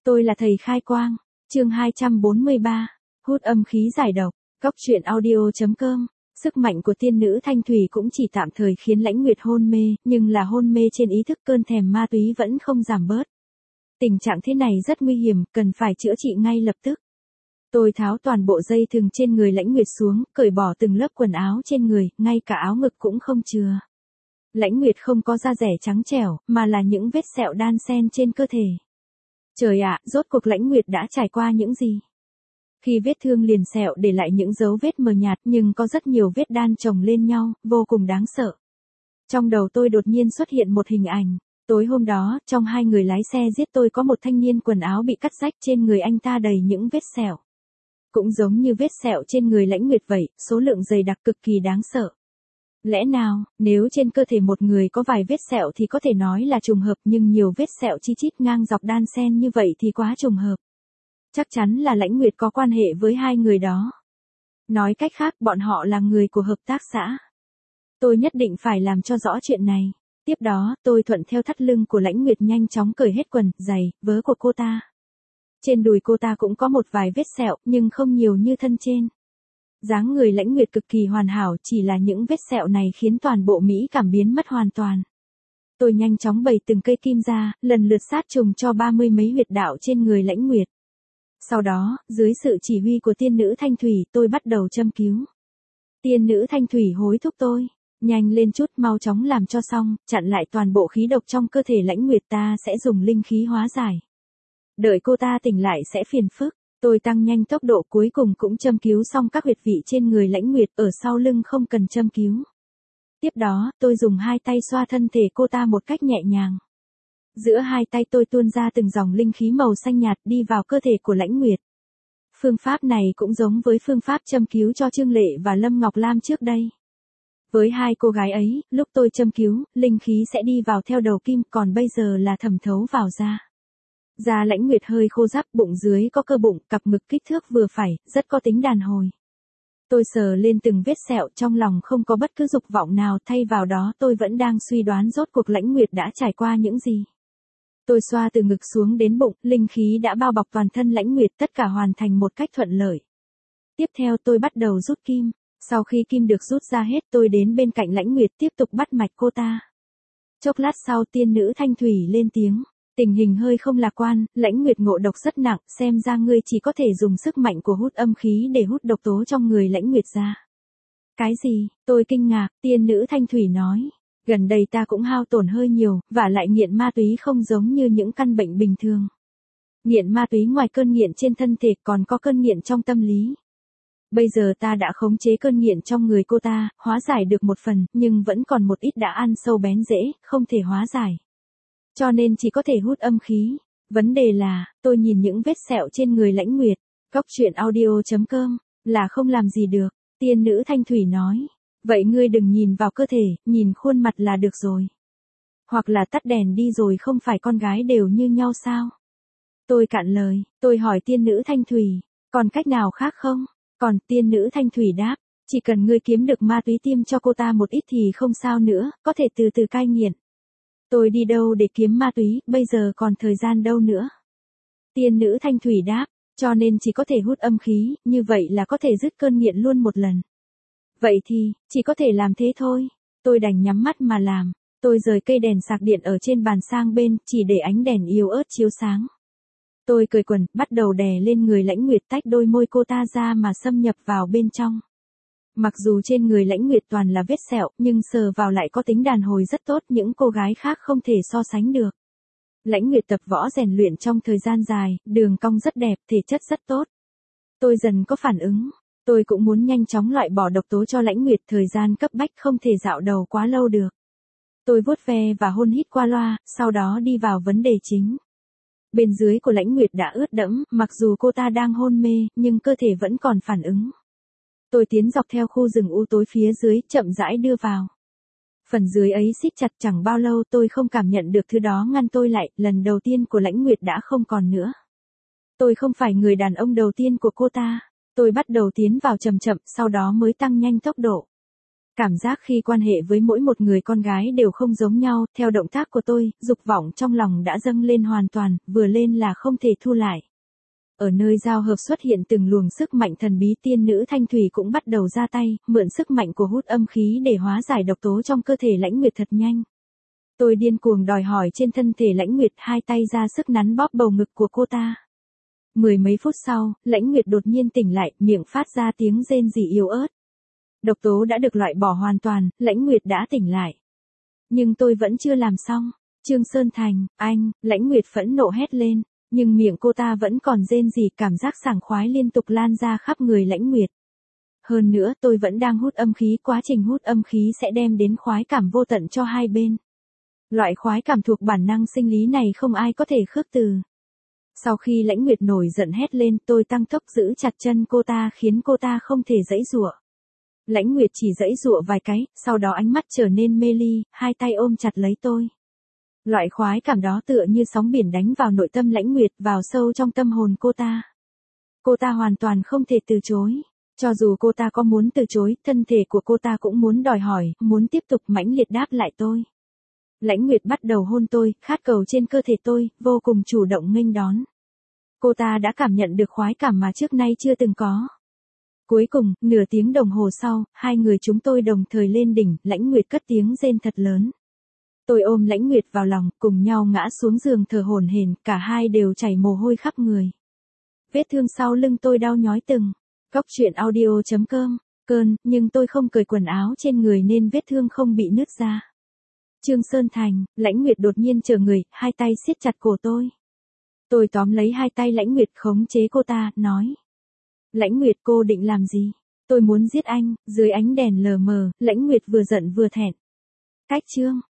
Tôi là thầy khai quang. Chương 243. Hút âm khí giải độc. Cóc truyện audio.com. Sức mạnh của tiên nữ Thanh Thủy cũng chỉ tạm thời khiến Lãnh Nguyệt hôn mê, nhưng là hôn mê trên ý thức, cơn thèm ma túy vẫn không giảm bớt. Tình trạng thế này rất nguy hiểm, cần phải chữa trị ngay lập tức. Tôi tháo toàn bộ dây thừng trên người Lãnh Nguyệt xuống, cởi bỏ từng lớp quần áo trên người, ngay cả áo ngực cũng không chừa. Lãnh Nguyệt không có da rẻ trắng trẻo, mà là những vết sẹo đan xen trên cơ thể. Trời ạ, rốt cuộc Lãnh Nguyệt đã trải qua những gì? Khi vết thương liền sẹo để lại những dấu vết mờ nhạt, nhưng có rất nhiều vết đan chồng lên nhau, vô cùng đáng sợ. Trong đầu tôi đột nhiên xuất hiện một hình ảnh. Tối hôm đó, trong hai người lái xe giết tôi có một thanh niên quần áo bị cắt rách, trên người anh ta đầy những vết sẹo. Cũng giống như vết sẹo trên người Lãnh Nguyệt vậy, số lượng dày đặc cực kỳ đáng sợ. Lẽ nào, nếu trên cơ thể một người có vài vết sẹo thì có thể nói là trùng hợp, nhưng nhiều vết sẹo chi chít ngang dọc đan xen như vậy thì quá trùng hợp. Chắc chắn là Lãnh Nguyệt có quan hệ với hai người đó. Nói cách khác, bọn họ là người của hợp tác xã. Tôi nhất định phải làm cho rõ chuyện này. Tiếp đó, tôi thuận theo thắt lưng của Lãnh Nguyệt nhanh chóng cởi hết quần, giày, vớ của cô ta. Trên đùi cô ta cũng có một vài vết sẹo, nhưng không nhiều như thân trên. Dáng người Lãnh Nguyệt cực kỳ hoàn hảo, chỉ là những vết sẹo này khiến toàn bộ mỹ cảm biến mất hoàn toàn. Tôi nhanh chóng bày từng cây kim ra, lần lượt sát trùng cho 30 mấy huyệt đạo trên người Lãnh Nguyệt. Sau đó, dưới sự chỉ huy của tiên nữ Thanh Thủy, tôi bắt đầu châm cứu. Tiên nữ Thanh Thủy hối thúc tôi, nhanh lên chút, mau chóng làm cho xong, chặn lại toàn bộ khí độc trong cơ thể Lãnh Nguyệt, ta sẽ dùng linh khí hóa giải. Đợi cô ta tỉnh lại sẽ phiền phức. Tôi tăng nhanh tốc độ, cuối cùng cũng châm cứu xong các huyệt vị trên người Lãnh Nguyệt, ở sau lưng không cần châm cứu. Tiếp đó, tôi dùng hai tay xoa thân thể cô ta một cách nhẹ nhàng. Giữa hai tay tôi tuôn ra từng dòng linh khí màu xanh nhạt đi vào cơ thể của Lãnh Nguyệt. Phương pháp này cũng giống với phương pháp châm cứu cho Trương Lệ và Lâm Ngọc Lam trước đây. Với hai cô gái ấy, lúc tôi châm cứu, linh khí sẽ đi vào theo đầu kim, còn bây giờ là thẩm thấu vào da. Da Lãnh Nguyệt hơi khô ráp, bụng dưới có cơ bụng, cặp ngực kích thước vừa phải, rất có tính đàn hồi. Tôi sờ lên từng vết sẹo, trong lòng không có bất cứ dục vọng nào, thay vào đó tôi vẫn đang suy đoán rốt cuộc Lãnh Nguyệt đã trải qua những gì. Tôi xoa từ ngực xuống đến bụng, linh khí đã bao bọc toàn thân Lãnh Nguyệt, tất cả hoàn thành một cách thuận lợi. Tiếp theo tôi bắt đầu rút kim. Sau khi kim được rút ra hết, tôi đến bên cạnh Lãnh Nguyệt tiếp tục bắt mạch cô ta. Chốc lát sau, tiên nữ Thanh Thủy lên tiếng. Tình hình hơi không lạc quan, Lãnh Nguyệt ngộ độc rất nặng, xem ra ngươi chỉ có thể dùng sức mạnh của hút âm khí để hút độc tố trong người Lãnh Nguyệt ra. Cái gì? Tôi kinh ngạc, tiên nữ Thanh Thủy nói. Gần đây ta cũng hao tổn hơi nhiều, và lại nghiện ma túy không giống như những căn bệnh bình thường. Nghiện ma túy ngoài cơn nghiện trên thân thể còn có cơn nghiện trong tâm lý. Bây giờ ta đã khống chế cơn nghiện trong người cô ta, hóa giải được một phần, nhưng vẫn còn một ít đã ăn sâu bén rễ, không thể hóa giải. Cho nên chỉ có thể hút âm khí. Vấn đề là, tôi nhìn những vết sẹo trên người Lãnh Nguyệt. Cóc truyện audio.com, là không làm gì được. Tiên nữ Thanh Thủy nói. Vậy ngươi đừng nhìn vào cơ thể, nhìn khuôn mặt là được rồi. Hoặc là tắt đèn đi rồi, không phải con gái đều như nhau sao? Tôi cạn lời, tôi hỏi tiên nữ Thanh Thủy, còn cách nào khác không? Còn tiên nữ Thanh Thủy đáp, chỉ cần ngươi kiếm được ma túy tiêm cho cô ta một ít thì không sao nữa, có thể từ từ cai nghiện. Tôi đi đâu để kiếm ma túy, bây giờ còn thời gian đâu nữa? Tiên nữ Thanh Thủy đáp, cho nên chỉ có thể hút âm khí, như vậy là có thể dứt cơn nghiện luôn một lần. Vậy thì, chỉ có thể làm thế thôi. Tôi đành nhắm mắt mà làm. Tôi rời cây đèn sạc điện ở trên bàn sang bên, chỉ để ánh đèn yếu ớt chiếu sáng. Tôi cởi quần, bắt đầu đè lên người Lãnh Nguyệt, tách đôi môi cô ta ra mà xâm nhập vào bên trong. Mặc dù trên người Lãnh Nguyệt toàn là vết sẹo, nhưng sờ vào lại có tính đàn hồi rất tốt, những cô gái khác không thể so sánh được. Lãnh Nguyệt tập võ rèn luyện trong thời gian dài, đường cong rất đẹp, thể chất rất tốt. Tôi dần có phản ứng. Tôi cũng muốn nhanh chóng loại bỏ độc tố cho Lãnh Nguyệt, thời gian cấp bách không thể dạo đầu quá lâu được. Tôi vuốt ve và hôn hít qua loa, sau đó đi vào vấn đề chính. Bên dưới của Lãnh Nguyệt đã ướt đẫm, mặc dù cô ta đang hôn mê, nhưng cơ thể vẫn còn phản ứng. Tôi tiến dọc theo khu rừng u tối phía dưới, chậm rãi đưa vào. Phần dưới ấy siết chặt, chẳng bao lâu tôi không cảm nhận được thứ đó ngăn tôi lại, lần đầu tiên của Lãnh Nguyệt đã không còn nữa. Tôi không phải người đàn ông đầu tiên của cô ta. Tôi bắt đầu tiến vào chậm chậm, sau đó mới tăng nhanh tốc độ. Cảm giác khi quan hệ với mỗi một người con gái đều không giống nhau, theo động tác của tôi, dục vọng trong lòng đã dâng lên hoàn toàn, vừa lên là không thể thu lại. Ở nơi giao hợp xuất hiện từng luồng sức mạnh thần bí, tiên nữ Thanh Thủy cũng bắt đầu ra tay, mượn sức mạnh của hút âm khí để hóa giải độc tố trong cơ thể Lãnh Nguyệt thật nhanh. Tôi điên cuồng đòi hỏi trên thân thể Lãnh Nguyệt, hai tay ra sức nắn bóp bầu ngực của cô ta. Mười mấy phút sau, Lãnh Nguyệt đột nhiên tỉnh lại, miệng phát ra tiếng rên rỉ yếu ớt. Độc tố đã được loại bỏ hoàn toàn, Lãnh Nguyệt đã tỉnh lại. Nhưng tôi vẫn chưa làm xong. Trương Sơn Thành, anh, Lãnh Nguyệt phẫn nộ hét lên. Nhưng miệng cô ta vẫn còn rên rỉ, cảm giác sảng khoái liên tục lan ra khắp người Lãnh Nguyệt. Hơn nữa tôi vẫn đang hút âm khí, quá trình hút âm khí sẽ đem đến khoái cảm vô tận cho hai bên. Loại khoái cảm thuộc bản năng sinh lý này không ai có thể khước từ. Sau khi Lãnh Nguyệt nổi giận hét lên, tôi tăng tốc giữ chặt chân cô ta khiến cô ta không thể giãy giụa. Lãnh Nguyệt chỉ giãy giụa vài cái, sau đó ánh mắt trở nên mê ly, hai tay ôm chặt lấy tôi. Loại khoái cảm đó tựa như sóng biển đánh vào nội tâm Lãnh Nguyệt, vào sâu trong tâm hồn cô ta. Cô ta hoàn toàn không thể từ chối. Cho dù cô ta có muốn từ chối, thân thể của cô ta cũng muốn đòi hỏi, muốn tiếp tục mãnh liệt đáp lại tôi. Lãnh Nguyệt bắt đầu hôn tôi, khát cầu trên cơ thể tôi, vô cùng chủ động nghênh đón. Cô ta đã cảm nhận được khoái cảm mà trước nay chưa từng có. Cuối cùng, nửa tiếng đồng hồ sau, hai người chúng tôi đồng thời lên đỉnh, Lãnh Nguyệt cất tiếng rên thật lớn. Tôi ôm Lãnh Nguyệt vào lòng, cùng nhau ngã xuống giường thở hổn hển, cả hai đều chảy mồ hôi khắp người. Vết thương sau lưng tôi đau nhói từng. Cóc truyện audio.com, cơn, nhưng tôi không cởi quần áo trên người nên vết thương không bị nứt ra. Trương Sơn Thành, Lãnh Nguyệt đột nhiên trở người, hai tay siết chặt cổ tôi. Tôi tóm lấy hai tay Lãnh Nguyệt khống chế cô ta, nói. Lãnh Nguyệt, cô định làm gì? Tôi muốn giết anh. Dưới ánh đèn lờ mờ, Lãnh Nguyệt vừa giận vừa thẹn. Cách chương.